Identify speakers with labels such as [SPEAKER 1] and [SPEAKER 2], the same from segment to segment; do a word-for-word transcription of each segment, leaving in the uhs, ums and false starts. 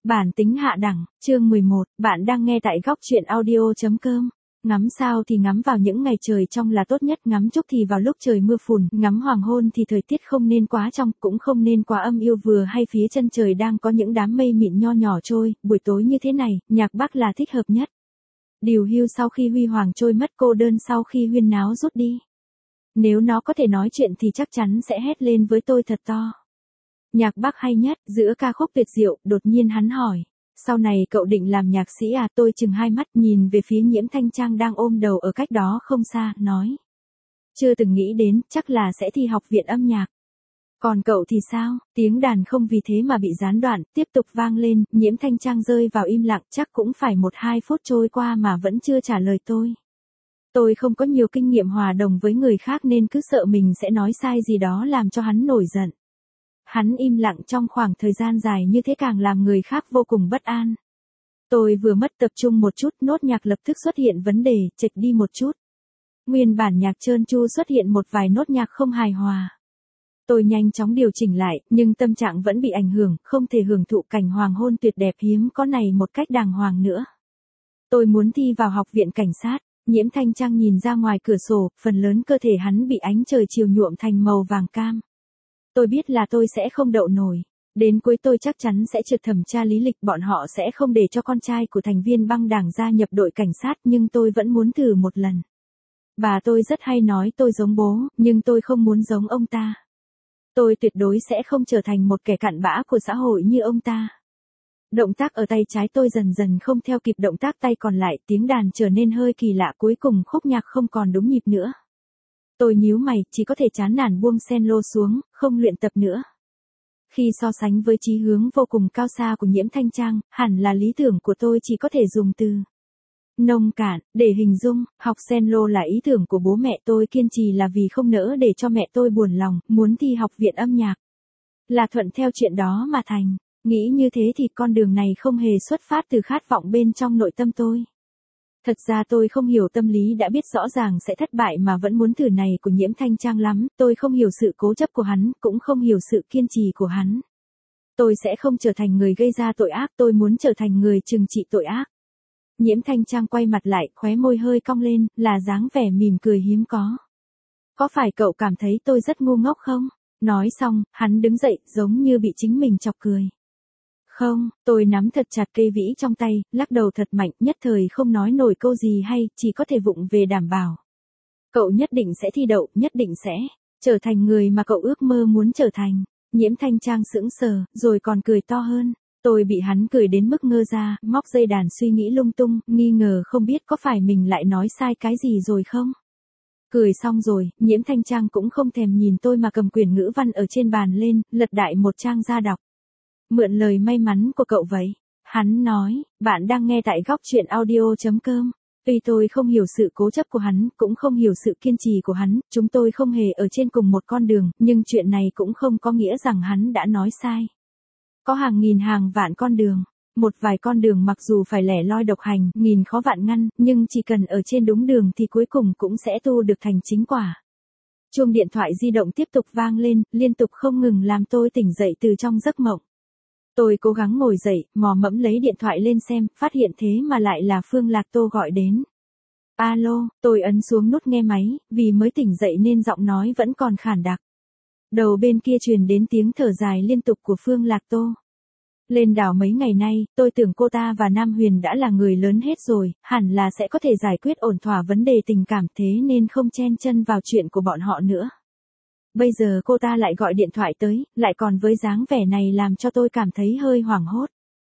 [SPEAKER 1] Bản tính hạ đẳng, chương mười một, bạn đang nghe tại góc truyện audio.com. Ngắm sao thì ngắm vào những ngày trời trong là tốt nhất, ngắm trúc thì vào lúc trời mưa phùn, ngắm hoàng hôn thì thời tiết không nên quá trong, cũng không nên quá âm u, vừa hay phía chân trời đang có những đám mây mịn nho nhỏ trôi, buổi tối như thế này, nhạc Bắc là thích hợp nhất. Điều hưu sau khi huy hoàng trôi mất, cô đơn sau khi huyên náo rút đi. Nếu nó có thể nói chuyện thì chắc chắn sẽ hét lên với tôi thật to. Nhạc Bắc hay nhất, giữa ca khúc tuyệt diệu, đột nhiên hắn hỏi. Sau này cậu định làm nhạc sĩ à? Tôi chừng hai mắt nhìn về phía Nhiễm Thanh Trang đang ôm đầu ở cách đó không xa, nói. Chưa từng nghĩ đến, chắc là sẽ thi học viện âm nhạc. Còn cậu thì sao? Tiếng đàn không vì thế mà bị gián đoạn, tiếp tục vang lên, Nhiễm Thanh Trang rơi vào im lặng, chắc cũng phải một hai phút trôi qua mà vẫn chưa trả lời tôi. Tôi không có nhiều kinh nghiệm hòa đồng với người khác nên cứ sợ mình sẽ nói sai gì đó làm cho hắn nổi giận. Hắn im lặng trong khoảng thời gian dài như thế càng làm người khác vô cùng bất an. Tôi vừa mất tập trung một chút, nốt nhạc lập tức xuất hiện vấn đề, chệch đi một chút. Nguyên bản nhạc trơn tru xuất hiện một vài nốt nhạc không hài hòa. Tôi nhanh chóng điều chỉnh lại, nhưng tâm trạng vẫn bị ảnh hưởng, không thể hưởng thụ cảnh hoàng hôn tuyệt đẹp hiếm có này một cách đàng hoàng nữa. Tôi muốn thi vào học viện cảnh sát. Nhiễm Thanh Trang nhìn ra ngoài cửa sổ, phần lớn cơ thể hắn bị ánh trời chiều nhuộm thành màu vàng cam. Tôi biết là tôi sẽ không đậu nổi. Đến cuối tôi chắc chắn sẽ trượt thẩm tra lý lịch, bọn họ sẽ không để cho con trai của thành viên băng đảng gia nhập đội cảnh sát, nhưng tôi vẫn muốn thử một lần. Bà tôi rất hay nói tôi giống bố, nhưng tôi không muốn giống ông ta. Tôi tuyệt đối sẽ không trở thành một kẻ cặn bã của xã hội như ông ta. Động tác ở tay trái tôi dần dần không theo kịp động tác tay còn lại, tiếng đàn trở nên hơi kỳ lạ, cuối cùng khúc nhạc không còn đúng nhịp nữa. Tôi nhíu mày, chỉ có thể chán nản buông cello xuống, không luyện tập nữa. Khi so sánh với chí hướng vô cùng cao xa của Nhiễm Thanh Trang, hẳn là lý tưởng của tôi chỉ có thể dùng từ nông cạn để hình dung. Học cello là ý tưởng của bố mẹ tôi, kiên trì là vì không nỡ để cho mẹ tôi buồn lòng, muốn thi học viện âm nhạc là thuận theo chuyện đó mà thành. Nghĩ như thế thì con đường này không hề xuất phát từ khát vọng bên trong nội tâm tôi. Thật ra tôi không hiểu tâm lý đã biết rõ ràng sẽ thất bại mà vẫn muốn thử này của Nhiễm Thanh Trang lắm, tôi không hiểu sự cố chấp của hắn, cũng không hiểu sự kiên trì của hắn. Tôi sẽ không trở thành người gây ra tội ác, tôi muốn trở thành người trừng trị tội ác. Nhiễm Thanh Trang quay mặt lại, khóe môi hơi cong lên, là dáng vẻ mỉm cười hiếm có. Có phải cậu cảm thấy tôi rất ngu ngốc không? Nói xong, hắn đứng dậy, giống như bị chính mình chọc cười. Không, tôi nắm thật chặt cây vĩ trong tay, lắc đầu thật mạnh, nhất thời không nói nổi câu gì hay, chỉ có thể vụng về đảm bảo. Cậu nhất định sẽ thi đậu, nhất định sẽ trở thành người mà cậu ước mơ muốn trở thành. Nhiễm Thanh Trang sững sờ, rồi còn cười to hơn. Tôi bị hắn cười đến mức ngơ ra, móc dây đàn suy nghĩ lung tung, nghi ngờ không biết có phải mình lại nói sai cái gì rồi không. Cười xong rồi, Nhiễm Thanh Trang cũng không thèm nhìn tôi mà cầm quyển ngữ văn ở trên bàn lên, lật đại một trang ra đọc. Mượn lời may mắn của cậu vậy. Hắn nói, bạn đang nghe tại góc truyện audio.com. Tuy tôi không hiểu sự cố chấp của hắn, cũng không hiểu sự kiên trì của hắn, chúng tôi không hề ở trên cùng một con đường, nhưng chuyện này cũng không có nghĩa rằng hắn đã nói sai. Có hàng nghìn hàng vạn con đường. Một vài con đường mặc dù phải lẻ loi độc hành, nghìn khó vạn ngăn, nhưng chỉ cần ở trên đúng đường thì cuối cùng cũng sẽ tu được thành chính quả. Chuông điện thoại di động tiếp tục vang lên, liên tục không ngừng làm tôi tỉnh dậy từ trong giấc mộng. Tôi cố gắng ngồi dậy, mò mẫm lấy điện thoại lên xem, phát hiện thế mà lại là Phương Lạc Tô gọi đến. Alo, tôi ấn xuống nút nghe máy, vì mới tỉnh dậy nên giọng nói vẫn còn khản đặc. Đầu bên kia truyền đến tiếng thở dài liên tục của Phương Lạc Tô. Lên đảo mấy ngày nay, tôi tưởng cô ta và Nam Huyền đã là người lớn hết rồi, hẳn là sẽ có thể giải quyết ổn thỏa vấn đề tình cảm, thế nên không chen chân vào chuyện của bọn họ nữa. Bây giờ cô ta lại gọi điện thoại tới, lại còn với dáng vẻ này làm cho tôi cảm thấy hơi hoảng hốt.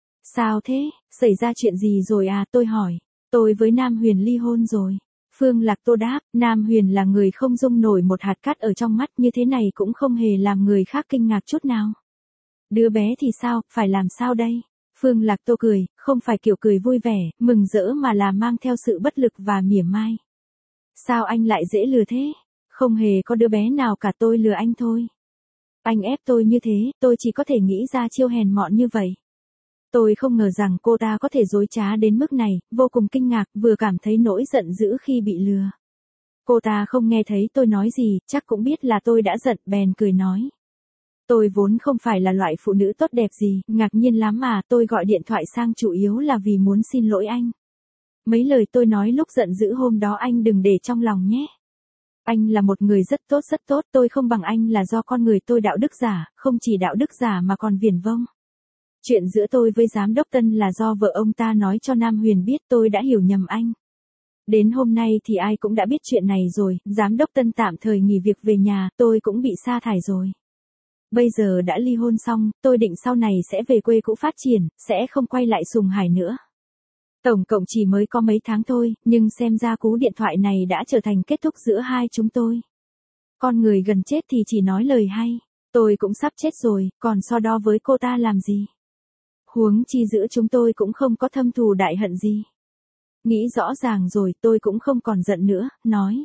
[SPEAKER 1] Sao thế, xảy ra chuyện gì rồi à, tôi hỏi. Tôi với Nam Huyền ly hôn rồi. Phương Lạc Tô đáp, Nam Huyền là người không dung nổi một hạt cát ở trong mắt, như thế này cũng không hề làm người khác kinh ngạc chút nào. Đứa bé thì sao, phải làm sao đây? Phương Lạc Tô cười, không phải kiểu cười vui vẻ, mừng rỡ mà là mang theo sự bất lực và mỉa mai. Sao anh lại dễ lừa thế? Không hề có đứa bé nào cả, tôi lừa anh thôi. Anh ép tôi như thế, tôi chỉ có thể nghĩ ra chiêu hèn mọn như vậy. Tôi không ngờ rằng cô ta có thể dối trá đến mức này, vô cùng kinh ngạc, vừa cảm thấy nỗi giận dữ khi bị lừa. Cô ta không nghe thấy tôi nói gì, chắc cũng biết là tôi đã giận, bèn cười nói. Tôi vốn không phải là loại phụ nữ tốt đẹp gì, ngạc nhiên lắm mà, tôi gọi điện thoại sang chủ yếu là vì muốn xin lỗi anh. Mấy lời tôi nói lúc giận dữ hôm đó anh đừng để trong lòng nhé. Anh là một người rất tốt rất tốt, tôi không bằng anh là do con người tôi đạo đức giả, không chỉ đạo đức giả mà còn viển vông. Chuyện giữa tôi với giám đốc Tân là do vợ ông ta nói cho Nam Huyền biết, tôi đã hiểu nhầm anh. Đến hôm nay thì ai cũng đã biết chuyện này rồi, giám đốc Tân tạm thời nghỉ việc về nhà, tôi cũng bị sa thải rồi. Bây giờ đã ly hôn xong, tôi định sau này sẽ về quê cũ phát triển, sẽ không quay lại Sùng Hải nữa. Tổng cộng chỉ mới có mấy tháng thôi, nhưng xem ra cú điện thoại này đã trở thành kết thúc giữa hai chúng tôi. Con người gần chết thì chỉ nói lời hay, tôi cũng sắp chết rồi, còn so đo với cô ta làm gì? Huống chi giữa chúng tôi cũng không có thâm thù đại hận gì. Nghĩ rõ ràng rồi, tôi cũng không còn giận nữa, nói.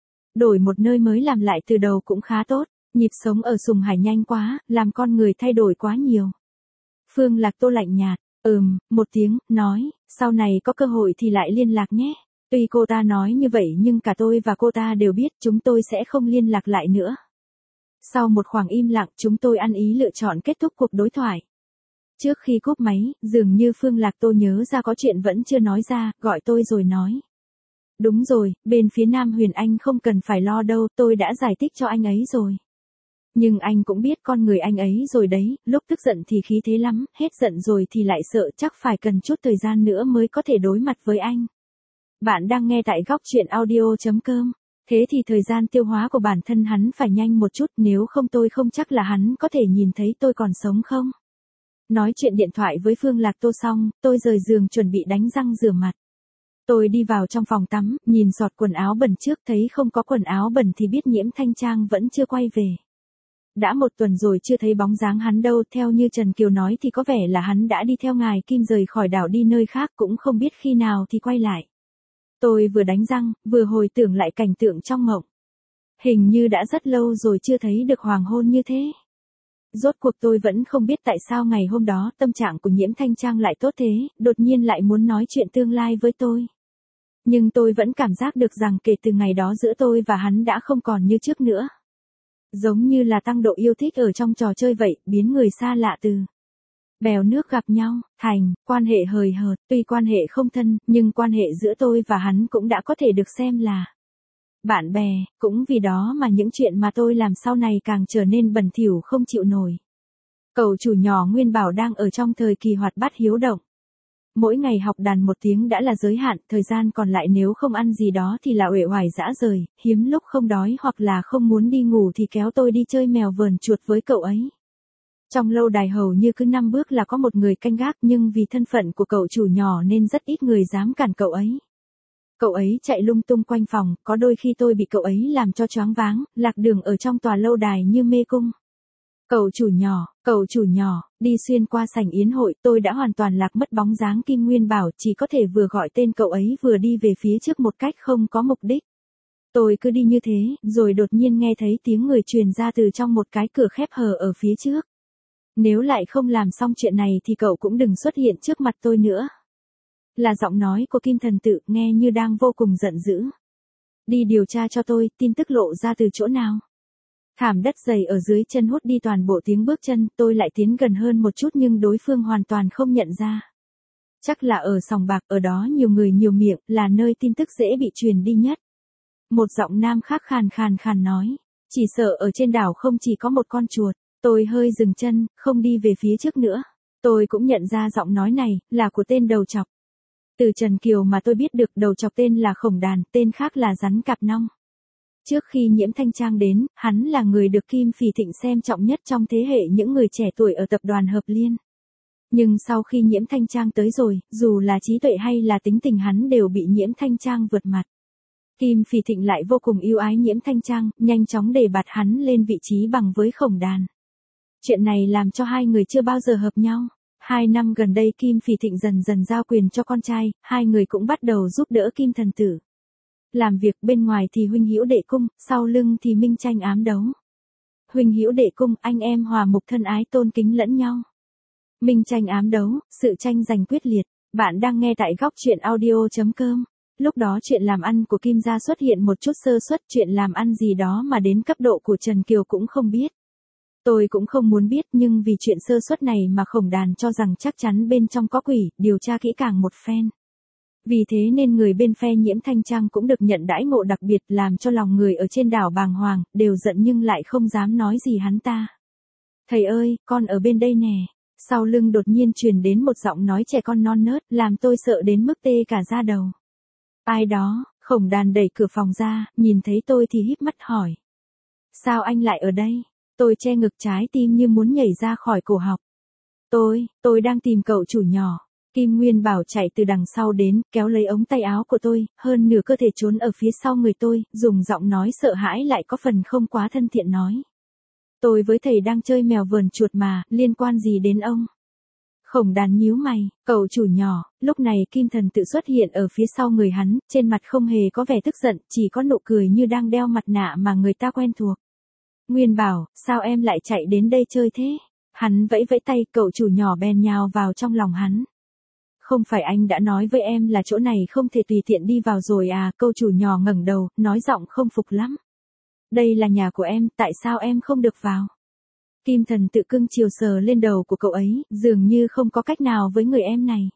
[SPEAKER 1] Đổi một nơi mới làm lại từ đầu cũng khá tốt, nhịp sống ở Sùng Hải nhanh quá, làm con người thay đổi quá nhiều. Phương Lạc Tô lạnh nhạt, ừm, một tiếng, nói, sau này có cơ hội thì lại liên lạc nhé. Tuy cô ta nói như vậy nhưng cả tôi và cô ta đều biết chúng tôi sẽ không liên lạc lại nữa. Sau một khoảng im lặng, chúng tôi ăn ý lựa chọn kết thúc cuộc đối thoại. Trước khi cúp máy, dường như Phương Lạc Tô nhớ ra có chuyện vẫn chưa nói ra, gọi tôi rồi nói. Đúng rồi, bên phía Nam Huyền anh không cần phải lo đâu, tôi đã giải thích cho anh ấy rồi. Nhưng anh cũng biết con người anh ấy rồi đấy, lúc tức giận thì khí thế lắm, hết giận rồi thì lại sợ, chắc phải cần chút thời gian nữa mới có thể đối mặt với anh. Bạn đang nghe tại góc truyện audio chấm com. Thế thì thời gian tiêu hóa của bản thân hắn phải nhanh một chút, nếu không tôi không chắc là hắn có thể nhìn thấy tôi còn sống không. Nói chuyện điện thoại với Phương Lạc Tô xong, tôi rời giường chuẩn bị đánh răng rửa mặt. Tôi đi vào trong phòng tắm, nhìn giọt quần áo bẩn trước, thấy không có quần áo bẩn thì biết Nhiễm Thanh Trang vẫn chưa quay về. Đã một tuần rồi chưa thấy bóng dáng hắn đâu, theo như Trần Kiều nói thì có vẻ là hắn đã đi theo ngài Kim rời khỏi đảo đi nơi khác, cũng không biết khi nào thì quay lại. Tôi vừa đánh răng, vừa hồi tưởng lại cảnh tượng trong mộng. Hình như đã rất lâu rồi chưa thấy được hoàng hôn như thế. Rốt cuộc tôi vẫn không biết tại sao ngày hôm đó tâm trạng của Nhiễm Thanh Trang lại tốt thế, đột nhiên lại muốn nói chuyện tương lai với tôi. Nhưng tôi vẫn cảm giác được rằng kể từ ngày đó giữa tôi và hắn đã không còn như trước nữa. Giống như là tăng độ yêu thích ở trong trò chơi vậy, biến người xa lạ từ bèo nước gặp nhau, thành quan hệ hời hợt. Tuy quan hệ không thân, nhưng quan hệ giữa tôi và hắn cũng đã có thể được xem là bạn bè, cũng vì đó mà những chuyện mà tôi làm sau này càng trở nên bẩn thỉu không chịu nổi. Cậu chủ nhỏ Nguyên Bảo đang ở trong thời kỳ hoạt bát hiếu động. Mỗi ngày học đàn một tiếng đã là giới hạn, thời gian còn lại nếu không ăn gì đó thì là uể oải dã rời, hiếm lúc không đói hoặc là không muốn đi ngủ thì kéo tôi đi chơi mèo vờn chuột với cậu ấy. Trong lâu đài hầu như cứ năm bước là có một người canh gác, nhưng vì thân phận của cậu chủ nhỏ nên rất ít người dám cản cậu ấy. Cậu ấy chạy lung tung quanh phòng, có đôi khi tôi bị cậu ấy làm cho choáng váng, lạc đường ở trong tòa lâu đài như mê cung. Cậu chủ nhỏ, cậu chủ nhỏ, đi xuyên qua sảnh yến hội, tôi đã hoàn toàn lạc mất bóng dáng Kim Nguyên Bảo, chỉ có thể vừa gọi tên cậu ấy vừa đi về phía trước một cách không có mục đích. Tôi cứ đi như thế, rồi đột nhiên nghe thấy tiếng người truyền ra từ trong một cái cửa khép hờ ở phía trước. Nếu lại không làm xong chuyện này thì cậu cũng đừng xuất hiện trước mặt tôi nữa. Là giọng nói của Kim Thần Tự, nghe như đang vô cùng giận dữ. Đi điều tra cho tôi, tin tức lộ ra từ chỗ nào. Thảm đất dày ở dưới chân hút đi toàn bộ tiếng bước chân, tôi lại tiến gần hơn một chút nhưng đối phương hoàn toàn không nhận ra. Chắc là ở sòng bạc, ở đó nhiều người nhiều miệng, là nơi tin tức dễ bị truyền đi nhất. Một giọng nam khác khàn khàn khàn nói, chỉ sợ ở trên đảo không chỉ có một con chuột. Tôi hơi dừng chân, không đi về phía trước nữa. Tôi cũng nhận ra giọng nói này, là của tên đầu chọc. Từ Trần Kiều mà tôi biết được đầu chọc tên là Khổng Đàn, tên khác là Rắn Cạp Nong. Trước khi Nhiễm Thanh Trang đến, hắn là người được Kim Phỉ Thịnh xem trọng nhất trong thế hệ những người trẻ tuổi ở tập đoàn Hợp Liên. Nhưng sau khi Nhiễm Thanh Trang tới rồi, dù là trí tuệ hay là tính tình hắn đều bị Nhiễm Thanh Trang vượt mặt. Kim Phỉ Thịnh lại vô cùng yêu ái Nhiễm Thanh Trang, nhanh chóng đề bạt hắn lên vị trí bằng với Khổng Đàn. Chuyện này làm cho hai người chưa bao giờ hợp nhau. Hai năm gần đây Kim Phỉ Thịnh dần dần giao quyền cho con trai, hai người cũng bắt đầu giúp đỡ Kim Thần Tử. Làm việc bên ngoài thì huynh hữu đệ cung, sau lưng thì minh tranh ám đấu. Huynh hữu đệ cung, anh em hòa mục thân ái tôn kính lẫn nhau. Minh tranh ám đấu, sự tranh giành quyết liệt. Bạn đang nghe tại góc truyện audio chấm com. Lúc đó chuyện làm ăn của Kim gia xuất hiện một chút sơ suất, chuyện làm ăn gì đó mà đến cấp độ của Trần Kiều cũng không biết. Tôi cũng không muốn biết nhưng vì chuyện sơ suất này mà Khổng Đàn cho rằng chắc chắn bên trong có quỷ, điều tra kỹ càng một phen. Vì thế nên người bên phe Nhiễm Thanh Trang cũng được nhận đãi ngộ đặc biệt làm cho lòng người ở trên đảo bàng hoàng, đều giận nhưng lại không dám nói gì hắn ta. Thầy ơi, con ở bên đây nè. Sau lưng đột nhiên truyền đến một giọng nói trẻ con non nớt, làm tôi sợ đến mức tê cả da đầu. Ai đó? Khổng Đàn đẩy cửa phòng ra, nhìn thấy tôi thì híp mắt hỏi. Sao anh lại ở đây? Tôi che ngực trái tim như muốn nhảy ra khỏi cổ họng. Tôi, tôi đang tìm cậu chủ nhỏ. Kim Nguyên Bảo chạy từ đằng sau đến, kéo lấy ống tay áo của tôi, hơn nửa cơ thể trốn ở phía sau người tôi, dùng giọng nói sợ hãi lại có phần không quá thân thiện nói. Tôi với thầy đang chơi mèo vờn chuột mà, liên quan gì đến ông? Khổng Đàn nhíu mày, cậu chủ nhỏ, lúc này Kim Thần tự xuất hiện ở phía sau người hắn, trên mặt không hề có vẻ tức giận, chỉ có nụ cười như đang đeo mặt nạ mà người ta quen thuộc. Nguyên Bảo, sao em lại chạy đến đây chơi thế? Hắn vẫy vẫy tay, cậu chủ nhỏ bèn nhào vào trong lòng hắn. Không phải anh đã nói với em là chỗ này không thể tùy tiện đi vào rồi à? Cậu chủ nhỏ ngẩng đầu, nói giọng không phục lắm. Đây là nhà của em, tại sao em không được vào? Kim Thần tự cưng chiều sờ lên đầu của cậu ấy, dường như không có cách nào với người em này.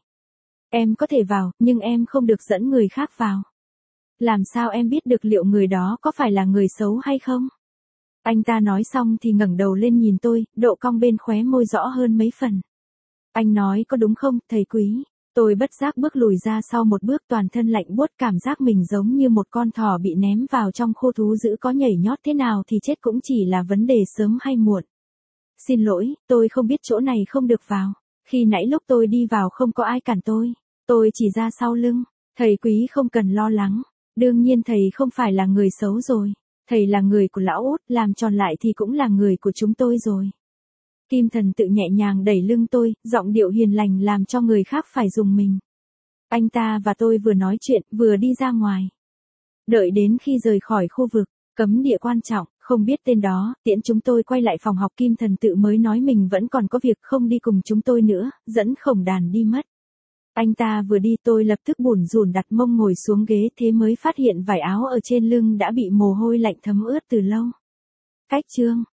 [SPEAKER 1] Em có thể vào, nhưng em không được dẫn người khác vào. Làm sao em biết được liệu người đó có phải là người xấu hay không? Anh ta nói xong thì ngẩng đầu lên nhìn tôi, độ cong bên khóe môi rõ hơn mấy phần. Anh nói có đúng không, thầy quý? Tôi bất giác bước lùi ra sau một bước, toàn thân lạnh buốt, cảm giác mình giống như một con thỏ bị ném vào trong khu thú dữ, có nhảy nhót thế nào thì chết cũng chỉ là vấn đề sớm hay muộn. Xin lỗi, tôi không biết chỗ này không được vào. Khi nãy lúc tôi đi vào không có ai cản tôi. Tôi chỉ ra sau lưng. Thầy quý không cần lo lắng. Đương nhiên thầy không phải là người xấu rồi. Thầy là người của lão Út, làm tròn lại thì cũng là người của chúng tôi rồi. Kim Thần tự nhẹ nhàng đẩy lưng tôi, giọng điệu hiền lành làm cho người khác phải rùng mình. Anh ta và tôi vừa nói chuyện, vừa đi ra ngoài. Đợi đến khi rời khỏi khu vực cấm địa quan trọng, không biết tên đó, tiễn chúng tôi quay lại phòng học, Kim Thần tự mới nói mình vẫn còn có việc không đi cùng chúng tôi nữa, dẫn Khổng Đàn đi mất. Anh ta vừa đi tôi lập tức bủn rủn đặt mông ngồi xuống ghế, thế mới phát hiện vải áo ở trên lưng đã bị mồ hôi lạnh thấm ướt từ lâu. Cách chương